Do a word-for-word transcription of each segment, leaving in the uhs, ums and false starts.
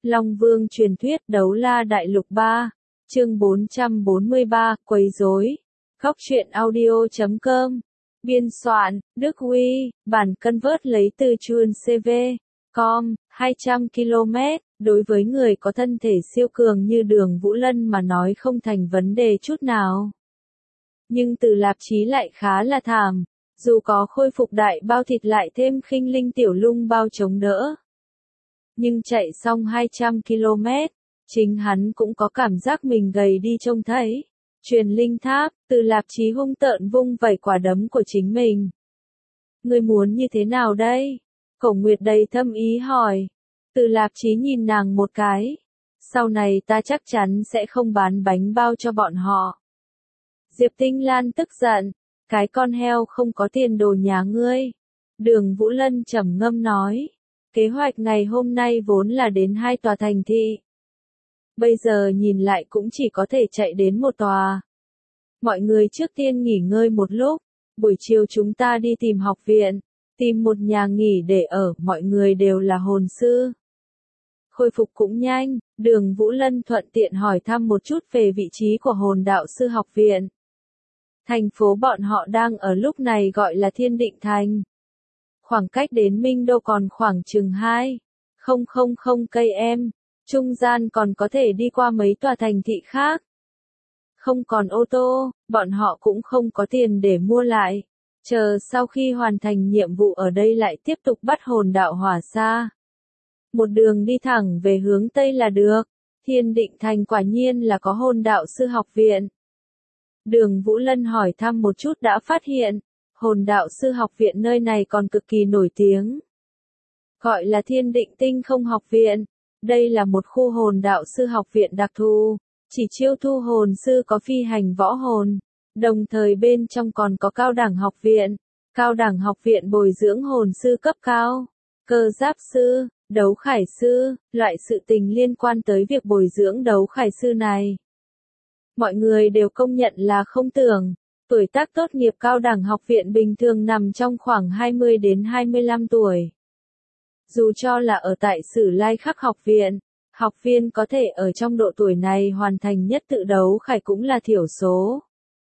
Long Vương truyền thuyết Đấu La Đại Lục ba, chương bốn trăm bốn mươi ba, quấy rối. Góc truyện audio chấm com. Biên soạn, Đức Huy, bản convert lấy từ chuan xê vê chấm com, hai trăm ki lô mét, đối với người có thân thể siêu cường như Đường Vũ Lân mà nói không thành vấn đề chút nào. Nhưng Từ Lạp Chí lại khá là thảm, dù có khôi phục đại bao thịt lại thêm khinh linh tiểu lung bao chống đỡ. Nhưng chạy xong hai trăm ki lô mét, chính hắn cũng có cảm giác mình gầy đi trông thấy. Truyền linh tháp, Từ Lạp Chí hung tợn vung vẩy quả đấm của chính mình. Ngươi muốn như thế nào đây? Cổ Nguyệt đầy thâm ý hỏi. Từ Lạp Chí nhìn nàng một cái. Sau này ta chắc chắn sẽ không bán bánh bao cho bọn họ. Diệp Tinh Lan tức giận. Cái con heo không có tiền đồ nhà ngươi. Đường Vũ Lân trầm ngâm nói. Kế hoạch ngày hôm nay vốn là đến hai tòa thành thị. Bây giờ nhìn lại cũng chỉ có thể chạy đến một tòa. Mọi người trước tiên nghỉ ngơi một lúc. Buổi chiều chúng ta đi tìm học viện. Tìm một nhà nghỉ để ở, mọi người đều là hồn sư. Khôi phục cũng nhanh, Đường Vũ Lân thuận tiện hỏi thăm một chút về vị trí của hồn đạo sư học viện. Thành phố bọn họ đang ở lúc này gọi là Thiên Định Thành. Khoảng cách đến Minh Đô còn khoảng chừng hai nghìn cây em, trung gian còn có thể đi qua mấy tòa thành thị khác. Không còn ô tô, bọn họ cũng không có tiền để mua lại. Chờ sau khi hoàn thành nhiệm vụ ở đây lại tiếp tục bắt hồn đạo hỏa xa. Một đường đi thẳng về hướng Tây là được. Thiên Định Thành quả nhiên là có hồn đạo sư học viện. Đường Vũ Lân hỏi thăm một chút đã phát hiện, hồn đạo sư học viện nơi này còn cực kỳ nổi tiếng. Gọi là Thiên Định Tinh Không học viện. Đây là một khu hồn đạo sư học viện đặc thù, chỉ chiêu thu hồn sư có phi hành võ hồn. Đồng thời bên trong còn có cao đẳng học viện. Cao đẳng học viện bồi dưỡng hồn sư cấp cao, cơ giáp sư, đấu khải sư, loại sự tình liên quan tới việc bồi dưỡng đấu khải sư này. Mọi người đều công nhận là không tưởng, tuổi tác tốt nghiệp cao đẳng học viện bình thường nằm trong khoảng hai mươi đến hai mươi lăm tuổi. Dù cho là ở tại Sử Lai Khắc học viện, học viên có thể ở trong độ tuổi này hoàn thành nhất tự đấu khải cũng là thiểu số.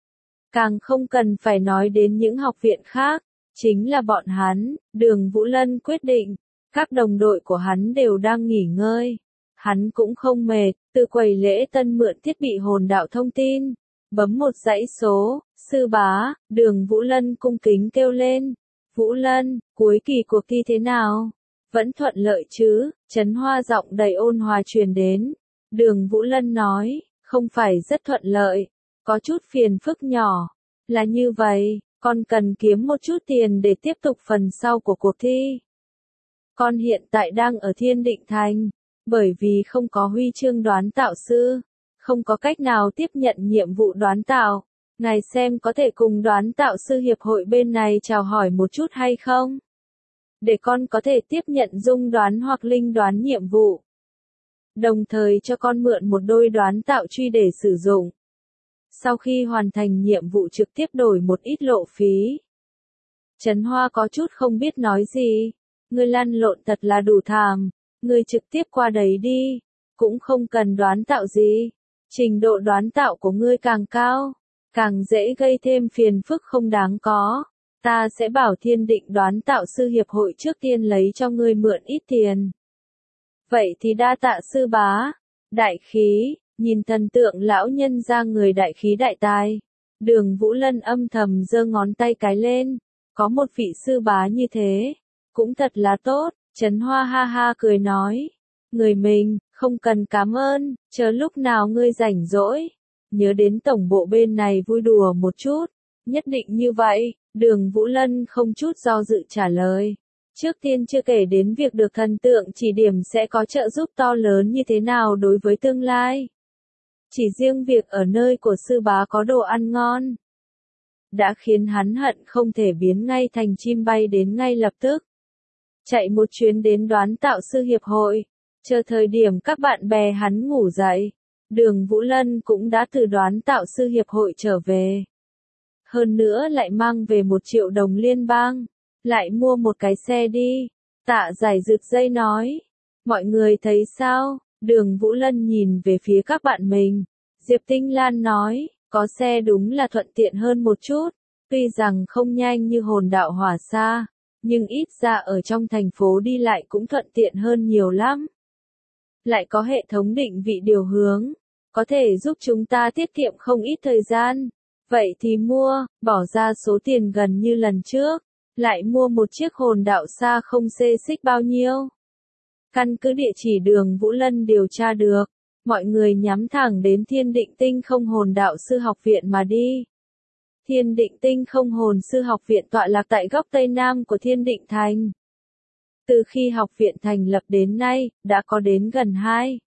Càng không cần phải nói đến những học viện khác, chính là bọn hắn. Đường Vũ Lân quyết định, các đồng đội của hắn đều đang nghỉ ngơi. Hắn cũng không mệt, từ quầy lễ tân mượn thiết bị hồn đạo thông tin, bấm một dãy số, sư bá, Đường Vũ Lân cung kính kêu lên. Vũ Lân, cuối kỳ cuộc thi thế nào? Vẫn thuận lợi chứ? Trấn Hoa giọng đầy ôn hòa truyền đến. Đường Vũ Lân nói, không phải rất thuận lợi, có chút phiền phức nhỏ. Là như vậy, con cần kiếm một chút tiền để tiếp tục phần sau của cuộc thi. Con hiện tại đang ở Thiên Định Thành, bởi vì không có huy chương đoán tạo sư, không có cách nào tiếp nhận nhiệm vụ đoán tạo. Ngài xem có thể cùng đoán tạo sư hiệp hội bên này chào hỏi một chút hay không? Để con có thể tiếp nhận dung đoán hoặc linh đoán nhiệm vụ. Đồng thời cho con mượn một đôi đoán tạo truy để sử dụng. Sau khi hoàn thành nhiệm vụ trực tiếp đổi một ít lộ phí. Trấn Hoa có chút không biết nói gì. Ngươi lăn lộn thật là đủ thảm. Ngươi trực tiếp qua đấy đi. Cũng không cần đoán tạo gì. Trình độ đoán tạo của ngươi càng cao, càng dễ gây thêm phiền phức không đáng có. Ta sẽ bảo Thiên Định đoán tạo sư hiệp hội trước tiên lấy cho ngươi mượn ít tiền. Vậy thì đa tạ sư bá. Đại khí. Nhìn thần tượng lão nhân ra người đại khí đại tài. Đường Vũ Lân âm thầm giơ ngón tay cái lên. Có một vị sư bá như thế, cũng thật là tốt. Trấn Hoa ha ha cười nói. Người mình, không cần cảm ơn, chờ lúc nào ngươi rảnh rỗi. Nhớ đến tổng bộ bên này vui đùa một chút. Nhất định như vậy, Đường Vũ Lân không chút do dự trả lời. Trước tiên chưa kể đến việc được thần tượng chỉ điểm sẽ có trợ giúp to lớn như thế nào đối với tương lai. Chỉ riêng việc ở nơi của sư bá có đồ ăn ngon, đã khiến hắn hận không thể biến ngay thành chim bay đến ngay lập tức. Chạy một chuyến đến đoán tạo sư hiệp hội, chờ thời điểm các bạn bè hắn ngủ dậy, Đường Vũ Lân cũng đã từ đoán tạo sư hiệp hội trở về. Hơn nữa lại mang về một triệu đồng liên bang, lại mua một cái xe đi. Tạ Giải rực dây nói, mọi người thấy sao, Đường Vũ Lân nhìn về phía các bạn mình. Diệp Tinh Lan nói, có xe đúng là thuận tiện hơn một chút, tuy rằng không nhanh như hồn đạo hỏa xa, nhưng ít ra ở trong thành phố đi lại cũng thuận tiện hơn nhiều lắm. Lại có hệ thống định vị điều hướng, có thể giúp chúng ta tiết kiệm không ít thời gian. Vậy thì mua, bỏ ra số tiền gần như lần trước, lại mua một chiếc hồn đạo xa không xê xích bao nhiêu. Căn cứ địa chỉ đường Vũ Lân điều tra được, mọi người nhắm thẳng đến Thiên Định Tinh Không Hồn Đạo Sư Học Viện mà đi. Thiên Định Tinh Không Hồn Sư Học Viện tọa lạc tại góc Tây Nam của Thiên Định Thành. Từ khi học viện thành lập đến nay, đã có đến gần hai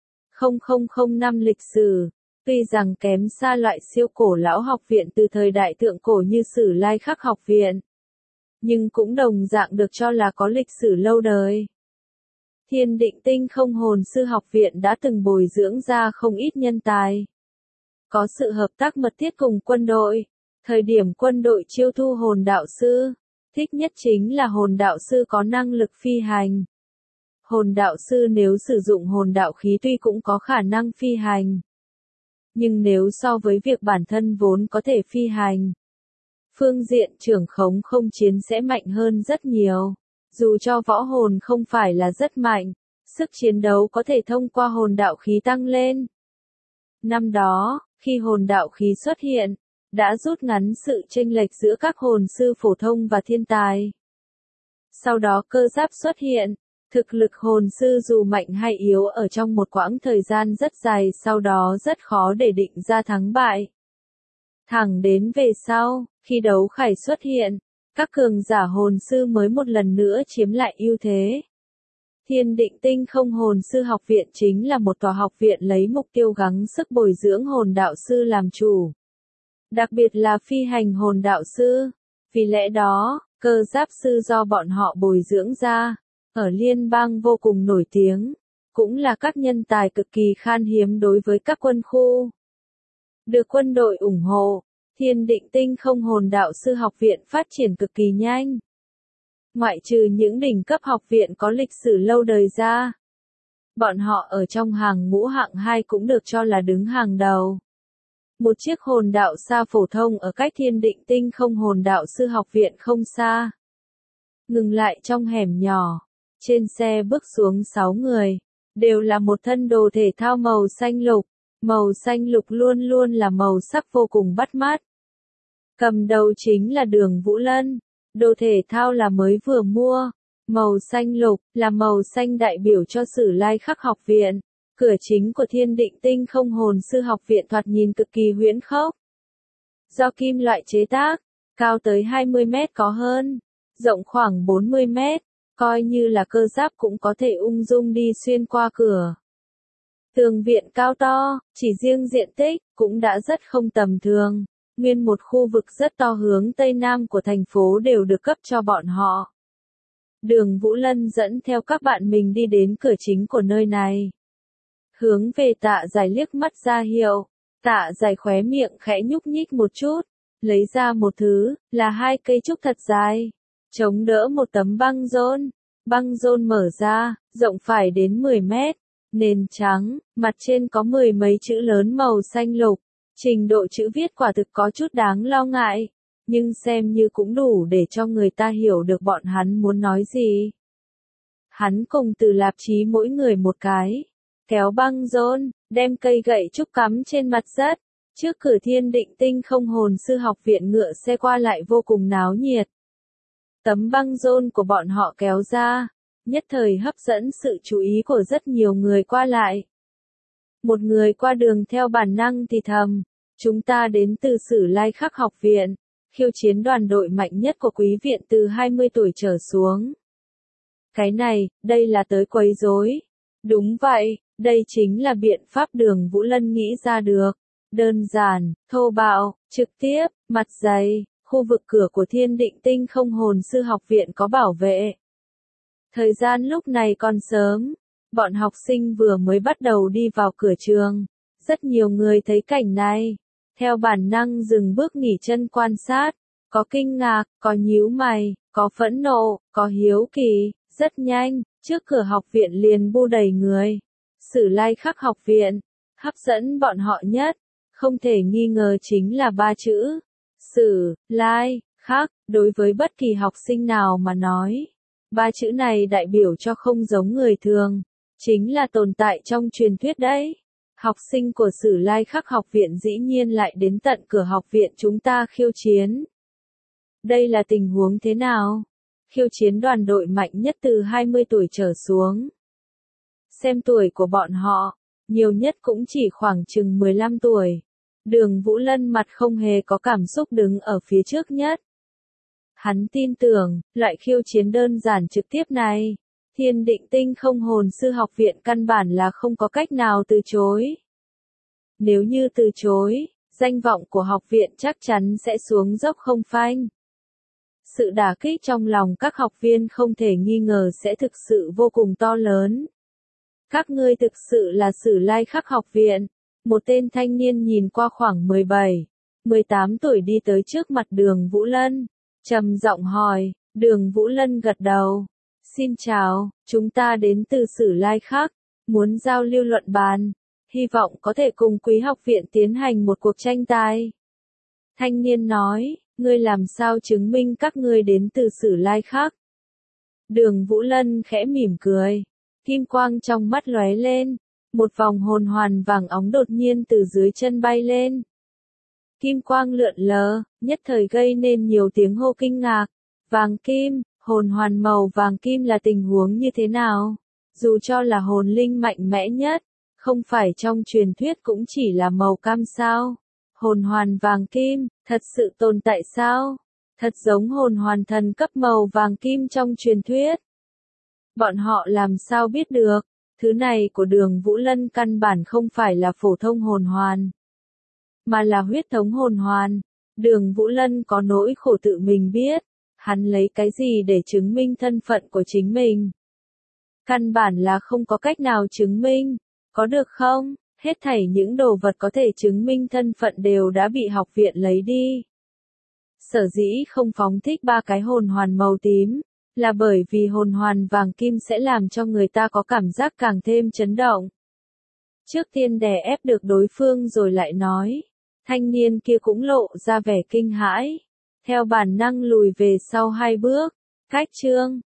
nghìn năm lịch sử. Tuy rằng kém xa loại siêu cổ lão học viện từ thời đại thượng cổ như Sử Lai Khắc học viện, nhưng cũng đồng dạng được cho là có lịch sử lâu đời. Thiên Định Tinh Không Hồn Sư Học Viện đã từng bồi dưỡng ra không ít nhân tài. Có sự hợp tác mật thiết cùng quân đội. Thời điểm quân đội chiêu thu hồn đạo sư, thích nhất chính là hồn đạo sư có năng lực phi hành. Hồn đạo sư nếu sử dụng hồn đạo khí tuy cũng có khả năng phi hành, nhưng nếu so với việc bản thân vốn có thể phi hành, phương diện trưởng khống không chiến sẽ mạnh hơn rất nhiều. Dù cho võ hồn không phải là rất mạnh, sức chiến đấu có thể thông qua hồn đạo khí tăng lên. Năm đó, khi hồn đạo khí xuất hiện, đã rút ngắn sự chênh lệch giữa các hồn sư phổ thông và thiên tài. Sau đó cơ giáp xuất hiện, thực lực hồn sư dù mạnh hay yếu ở trong một quãng thời gian rất dài sau đó rất khó để định ra thắng bại. Thẳng đến về sau, khi đấu khải xuất hiện, các cường giả hồn sư mới một lần nữa chiếm lại ưu thế. Thiên Định Tinh Không Hồn Sư Học Viện chính là một tòa học viện lấy mục tiêu gắng sức bồi dưỡng hồn đạo sư làm chủ. Đặc biệt là phi hành hồn đạo sư. Vì lẽ đó, cơ giáp sư do bọn họ bồi dưỡng ra, ở liên bang vô cùng nổi tiếng, cũng là các nhân tài cực kỳ khan hiếm đối với các quân khu. Được quân đội ủng hộ, Thiên Định Tinh Không Hồn Đạo Sư Học Viện phát triển cực kỳ nhanh. Ngoại trừ những đỉnh cấp học viện có lịch sử lâu đời ra, bọn họ ở trong hàng ngũ hạng hai cũng được cho là đứng hàng đầu. Một chiếc hồn đạo xa phổ thông ở cách Thiên Định Tinh Không Hồn Đạo Sư Học Viện không xa. Ngừng lại trong hẻm nhỏ, trên xe bước xuống sáu người, đều là một thân đồ thể thao màu xanh lục. Màu xanh lục luôn luôn là màu sắc vô cùng bắt mắt. Cầm đầu chính là Đường Vũ Lân, đồ thể thao là mới vừa mua. Màu xanh lục là màu xanh đại biểu cho Sử Lai Khắc học viện. Cửa chính của Thiên Định Tinh Không Hồn Sư Học Viện thoạt nhìn cực kỳ huyễn khốc. Do kim loại chế tác, cao tới hai mươi mét có hơn, rộng khoảng bốn mươi mét, coi như là cơ giáp cũng có thể ung dung đi xuyên qua cửa. Tường viện cao to, chỉ riêng diện tích, cũng đã rất không tầm thường. Nguyên một khu vực rất to hướng Tây Nam của thành phố đều được cấp cho bọn họ. Đường Vũ Lân dẫn theo các bạn mình đi đến cửa chính của nơi này. Hướng về Tạ Giải liếc mắt ra hiệu, Tạ Giải khóe miệng khẽ nhúc nhích một chút, lấy ra một thứ, là hai cây trúc thật dài, chống đỡ một tấm băng rôn. Băng rôn mở ra, rộng phải đến mười mét. Nền trắng, mặt trên có mười mấy chữ lớn màu xanh lục, trình độ chữ viết quả thực có chút đáng lo ngại, nhưng xem như cũng đủ để cho người ta hiểu được bọn hắn muốn nói gì. Hắn cùng Từ Lạp Chí mỗi người một cái, kéo băng rôn, đem cây gậy trúc cắm trên mặt đất, trước cửa Thiên Định Tinh Không Hồn Sư Học Viện ngựa xe qua lại vô cùng náo nhiệt. Tấm băng rôn của bọn họ kéo ra, nhất thời hấp dẫn sự chú ý của rất nhiều người qua lại. Một người qua đường theo bản năng thì thầm, chúng ta đến từ Sử Lai Khắc học viện, khiêu chiến đoàn đội mạnh nhất của quý viện từ hai mươi tuổi trở xuống. Cái này, đây là tới quấy rối. Đúng vậy, đây chính là biện pháp Đường Vũ Lân nghĩ ra được. Đơn giản, thô bạo, trực tiếp, mặt dày, khu vực cửa của Thiên Định Tinh Không Hồn Sư Học Viện có bảo vệ. Thời gian lúc này còn sớm, bọn học sinh vừa mới bắt đầu đi vào cửa trường. Rất nhiều người thấy cảnh này, theo bản năng dừng bước nghỉ chân quan sát, có kinh ngạc, có nhíu mày, có phẫn nộ, có hiếu kỳ, rất nhanh, trước cửa học viện liền bu đầy người. Sử Lai Khắc học viện, hấp dẫn bọn họ nhất, không thể nghi ngờ chính là ba chữ. Sử, Lai, Khắc, đối với bất kỳ học sinh nào mà nói. Ba chữ này đại biểu cho không giống người thường, chính là tồn tại trong truyền thuyết đấy. Học sinh của Sử Lai Khắc học viện dĩ nhiên lại đến tận cửa học viện chúng ta khiêu chiến. Đây là tình huống thế nào? Khiêu chiến đoàn đội mạnh nhất từ hai mươi tuổi trở xuống. Xem tuổi của bọn họ, nhiều nhất cũng chỉ khoảng chừng mười lăm tuổi. Đường Vũ Lân mặt không hề có cảm xúc đứng ở phía trước nhất. Hắn tin tưởng, loại khiêu chiến đơn giản trực tiếp này, Thiên Định Tinh Không Hồn Sư học viện căn bản là không có cách nào từ chối. Nếu như từ chối, danh vọng của học viện chắc chắn sẽ xuống dốc không phanh. Sự đả kích trong lòng các học viên không thể nghi ngờ sẽ thực sự vô cùng to lớn. Các ngươi thực sự là Sử Lai Khắc học viện. Một tên thanh niên nhìn qua khoảng mười bảy, mười tám tuổi đi tới trước mặt Đường Vũ Lân, trầm giọng hỏi. Đường Vũ Lân gật đầu. Xin chào, chúng ta đến từ Sử Lai Khắc, muốn giao lưu luận bàn, hy vọng có thể cùng quý học viện tiến hành một cuộc tranh tài. Thanh niên nói, ngươi làm sao chứng minh các ngươi đến từ Sử Lai Khắc? Đường Vũ Lân khẽ mỉm cười, kim quang trong mắt lóe lên, một vòng hồn hoàn vàng óng đột nhiên từ dưới chân bay lên. Kim quang lượn lờ, nhất thời gây nên nhiều tiếng hô kinh ngạc. Vàng kim, hồn hoàn màu vàng kim là tình huống như thế nào? Dù cho là hồn linh mạnh mẽ nhất, không phải trong truyền thuyết cũng chỉ là màu cam sao? Hồn hoàn vàng kim, thật sự tồn tại sao? Thật giống hồn hoàn thần cấp màu vàng kim trong truyền thuyết. Bọn họ làm sao biết được? Thứ này của Đường Vũ Lân căn bản không phải là phổ thông hồn hoàn, mà là huyết thống hồn hoàn. Đường Vũ Lân có nỗi khổ tự mình biết, hắn lấy cái gì để chứng minh thân phận của chính mình? Căn bản là không có cách nào chứng minh, có được không? Hết thảy những đồ vật có thể chứng minh thân phận đều đã bị học viện lấy đi. Sở dĩ không phóng thích ba cái hồn hoàn màu tím, là bởi vì hồn hoàn vàng kim sẽ làm cho người ta có cảm giác càng thêm chấn động. Trước tiên đè ép được đối phương rồi lại nói, thanh niên kia cũng lộ ra vẻ kinh hãi, theo bản năng lùi về sau hai bước. Cách chương